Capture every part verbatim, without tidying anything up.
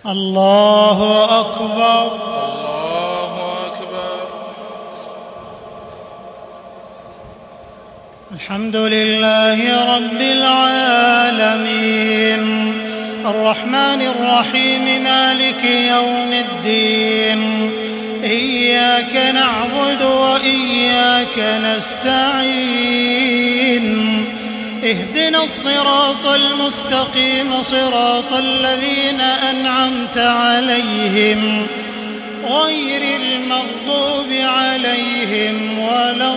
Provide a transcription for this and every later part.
الله أكبر. الله أكبر. الحمد لله رب العالمين الرحمن الرحيم مالك يوم الدين إياك نعبد وإياك نستعين اهدنا الصراط المستقيم صراط الذين أنعمت عليهم غير المغضوب عليهم ولا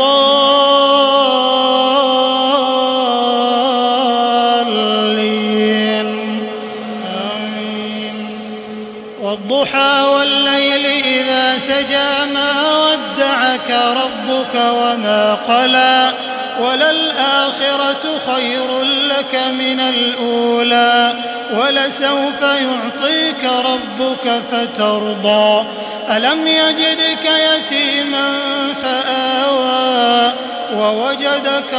الضالين آمين. والضحى والليل إذا سجى ما ودعك ربك وما قلى وللآخرة خير لك من الأولى ولسوف يعطيك ربك فترضى ألم يجدك يتيما فآوى ووجدك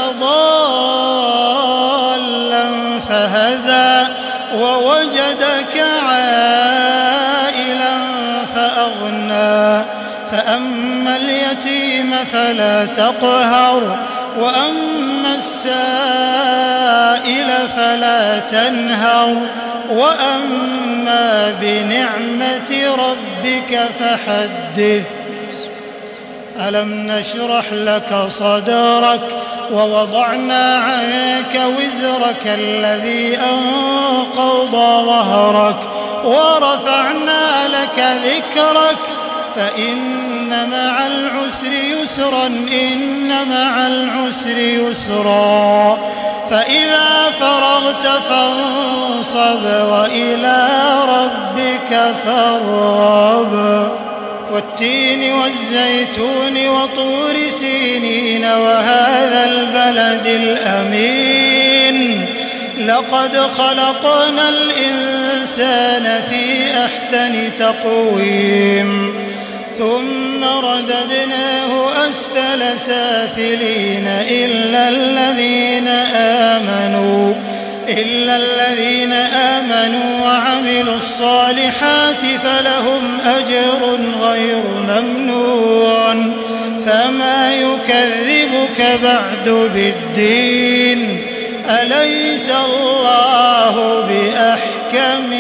ضالا فهدى ووجدك عائلا فأغنى فأما اليتيم فلا تقهر وأما السائل فلا تنهر وأما بنعمة ربك فحدث ألم نشرح لك صدرك ووضعنا عنك وزرك الذي أنقض ظهرك ورفعنا لك ذكرك فإن مع العسر يسرا إن مع العسر يسرا فإذا فرغت فانصب وإلى ربك فارغب والتين والزيتون وطور سينين وهذا البلد الأمين لقد خلقنا الإنسان في أحسن تقويم ثم رددناه أسفل سافلين إلا الذين آمنوا إلا الذين آمنوا وعملوا الصالحات فلهم أجر غير ممنون فما يكذبك بعد بالدين أليس الله بأحكم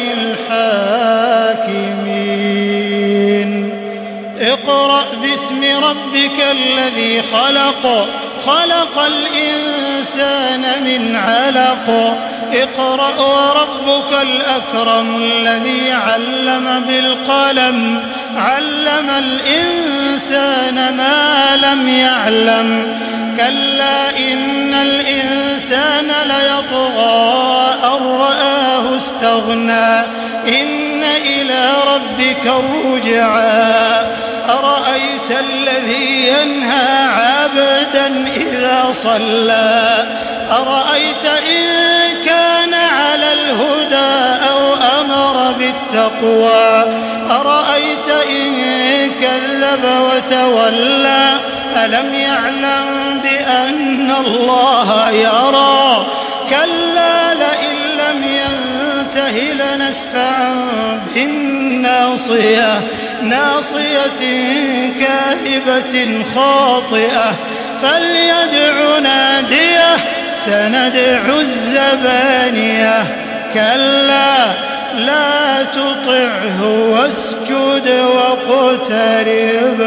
الحاكمين اقرأ باسم ربك الذي خلق خلق الإنسان من علق اقرأ وربك الأكرم الذي علم بالقلم علم الإنسان ما لم يعلم كلا إن الإنسان ليطغى أن رآه استغنى إن إلى ربك الرجعى أرأيت الذي ينهى عبدا إذا صلى أرأيت إن كان على الهدى أو أمر بالتقوى أرأيت إن كذب وتولى ألم يعلم بأن الله يرى كلا لئن لم ينته لنسفعا بالناصية ناصية كاذبة خاطئة فليدع ناديه سندع الزبانية كلا لا تطعه واسجد واقترب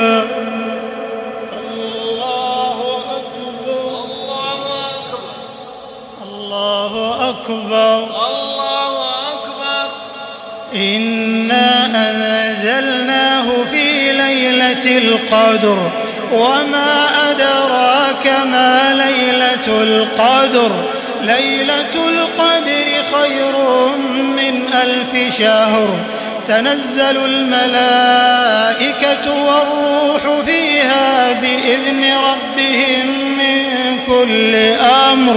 الله أكبر الله أكبر الله أكبر إنا أنزلناه في ليلة القدر وما أدراك ما ليلة القدر ليلة القدر خير من ألف شهر تنزل الملائكة والروح فيها بإذن ربهم من كل أمر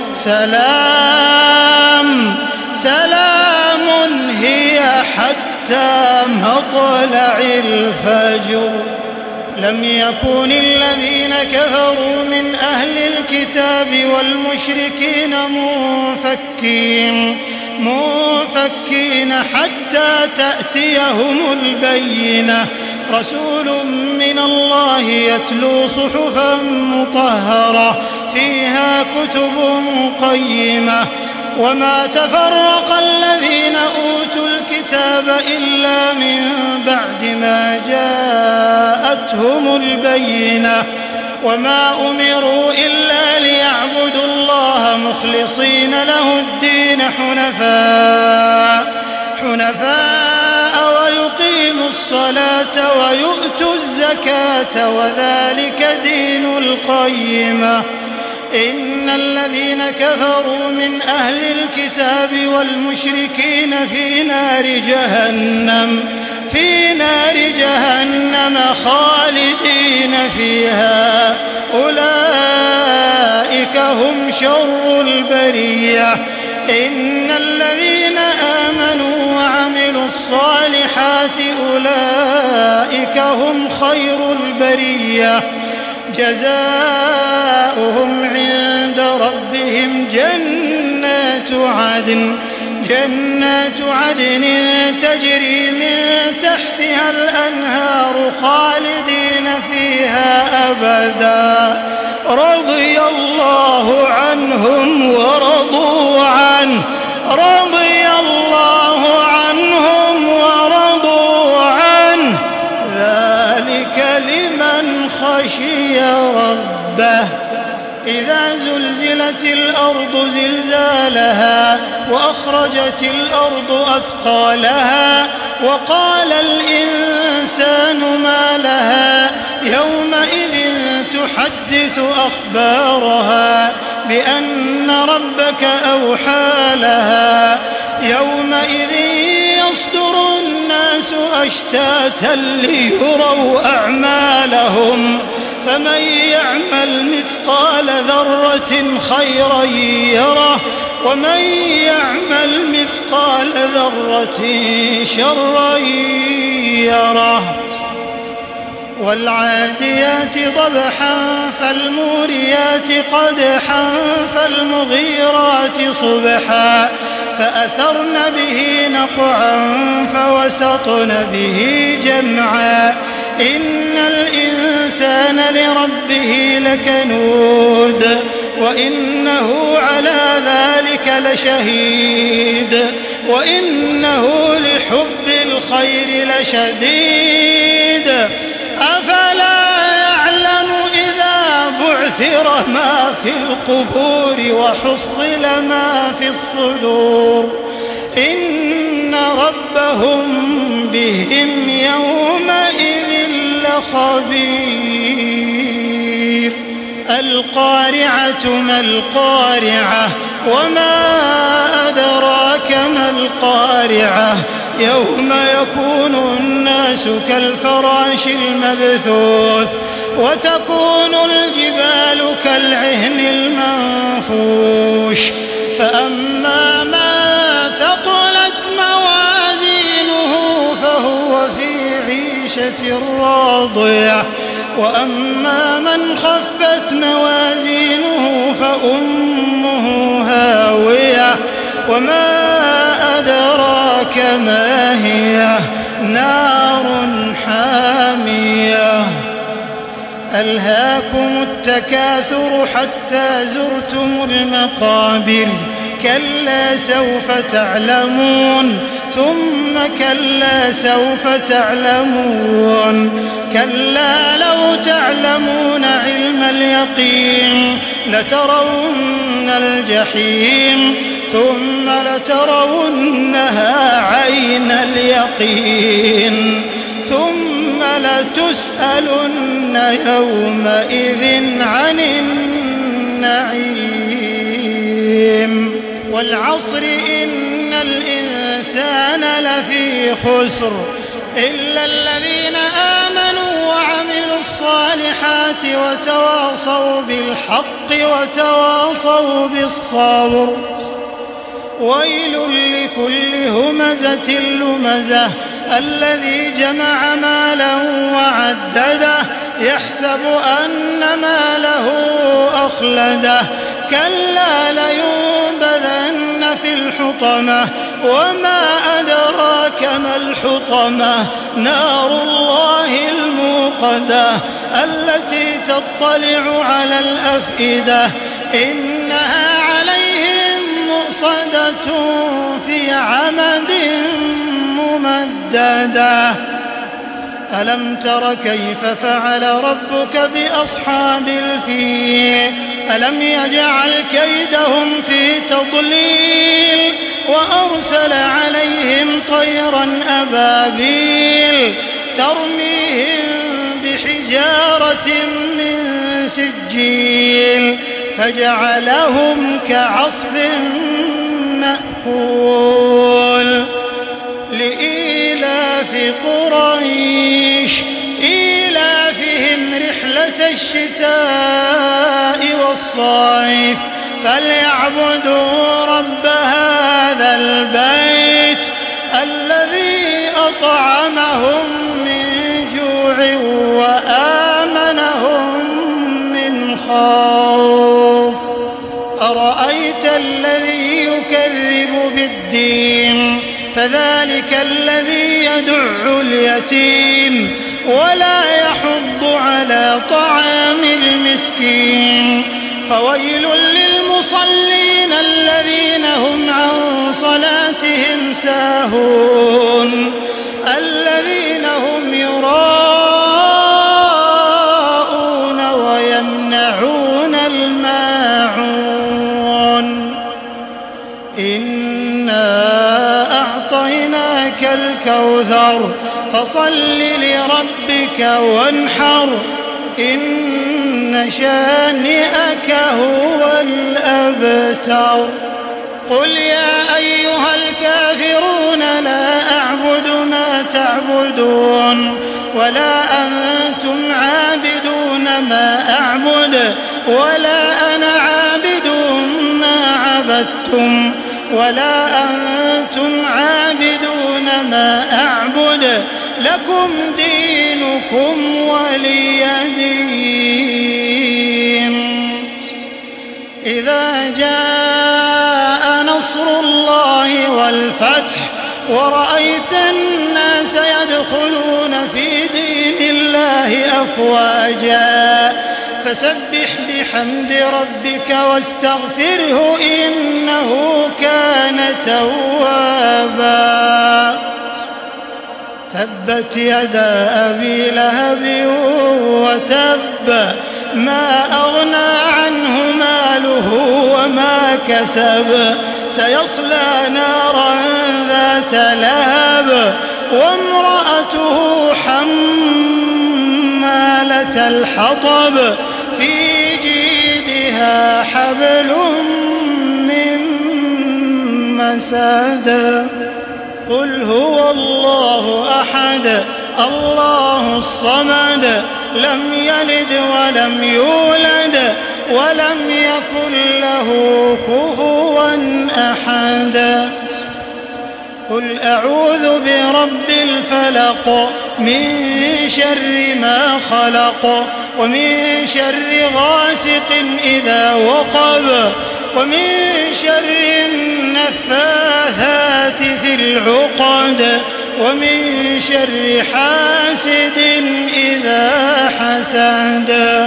سلام سلام هي حتى مطلع الفجر لم يكن الذين كفروا من أهل الكتاب والمشركين منفكين منفكين حتى تأتيهم البينة رسول من الله يتلو صحفا مطهرة فيها كتب قيمة وما تفرق الذين أوتوا الكتاب إلا من بعد ما جاءتهم البينة وما أمروا إلا ليعبدوا الله مخلصين له الدين حنفاء حنفاء ويقيموا الصلاة ويؤتوا الزكاة وذلك دين القيمة إن الذين كفروا من أهل الكتاب والمشركين في نار جهنم في نار جهنم خالدين فيها أولئك هم شر البرية إن الذين آمنوا وعملوا الصالحات أولئك هم خير البرية جزاؤهم عند ربهم جنات عدن جنات عدن تجري من تحتها الأنهار خالدين فيها أبدا رضي الله عنهم ورضوا عنه رضي الله عنهم ورضوا عنه ذلك لمن خشي ربه إذا زلزلت الأرض زلزالها وأخرجت الأرض أثقالها وقال الإنسان ما لها يومئذ تحدث أخبارها بأن ربك أوحى لها يومئذ يصدر الناس أشتاتا ليروا أعمالهم فمن يعمل مثقال ذرة خيرا يره ومن يعمل مثقال ذرة شرا يره والعاديات ضبحا فالموريات قدحا فالمغيرات صبحا فأثرن به نقعا فوسطن به جمعا إن الإنسان لربه لكنود وإنه على ذلك لشهيد وإنه لحب الخير لشديد أفلا يعلم إذا بعثر ما في القبور وحصل ما في الصدور إن ربهم بهم يومئذ لخبير القارعة ما القارعة وما أدراك ما القارعة يوم يكون الناس كالفراش المبثوث وتكون الجبال كالعهن المنفوش فأما من ثقلت موازينه فهو في عيشة راضية وأما من خفت موازينه فأمه هاوية وما أدراك ما هي نار حامية ألهاكم التكاثر حتى زرتم المقابر كلا سوف تعلمون ثم كلا سوف تعلمون كلا لو تعلمون علم اليقين لترون الجحيم ثم لترونها عين اليقين ثم لتسألن يومئذ عن النعيم والعصر إن الإنسان لفي خسر إلا الذين آمنوا وعملوا الصالحات وتواصوا بالحق وتواصوا بالصبر ويل لكل همزة لمزة الذي جمع مالا وعدده يحسب أن ماله أخلده كلا لينبذن في الحطمة وما أدراك ما الحطمة نار الله الموقدة التي تطلع على الأفئدة إنها عليهم مؤصدة في عمد ممددة ألم تر كيف فعل ربك بأصحاب الفيل ألم يجعل كيدهم في تضليل وأرسل عليهم طيرا أبابيل ترميهم بحجارة من سجيل فجعلهم كعصف مأكول لإيلاف قريش إيلافهم رحلة الشتاء والصيف فليعبدوا رب هذا البيت الذي أطعمهم من جوع وآمنهم من خوف أرأيت الذي يكذب بالدين فذلك الذي يدع اليتيم ولا يحض على طعام المسكين فويل للمصلين الذين هم عن صلاتهم ساهون الذين هم يراءون ويمنعون الماعون إنا أعطيناك الكوثر فصل لربك وانحر إن شانئك هو الأبتر قل يا أيها الكافرون لا أعبد ما تعبدون ولا أنتم عابدون ما أعبد ولا أنا عابد ما عبدتم ولا أنتم عابدون ما أعبد لكم دينكم ولي دين إذا جاء نصر الله والفتح ورأيت الناس يدخلون في دين الله أفواجا فسبح بحمد ربك واستغفره إنه كان توابا تبت يدا أبي لهب وتب ما أغنى عنه ماله وما كسب سيصلى نارا ذات لهب وامرأته حمالة الحطب في جيدها حبل من مسد قل هو الله أحد الله الصمد لم يلد ولم يولد ولم يكن له كفوا أحد قل أعوذ برب الفلق من شر ما خلق ومن شر غاسق إذا وقب ومن شر النفاثات في العقد ومن شر حاسد إذا حسد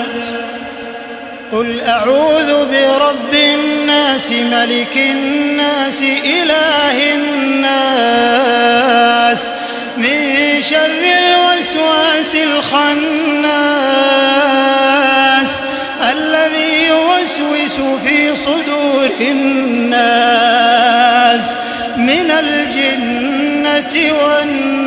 قل أعوذ برب الناس ملك الناس إله الناس من شر الوسواس الخناس الذي يوسوس في صدور الناس من الجنة والناس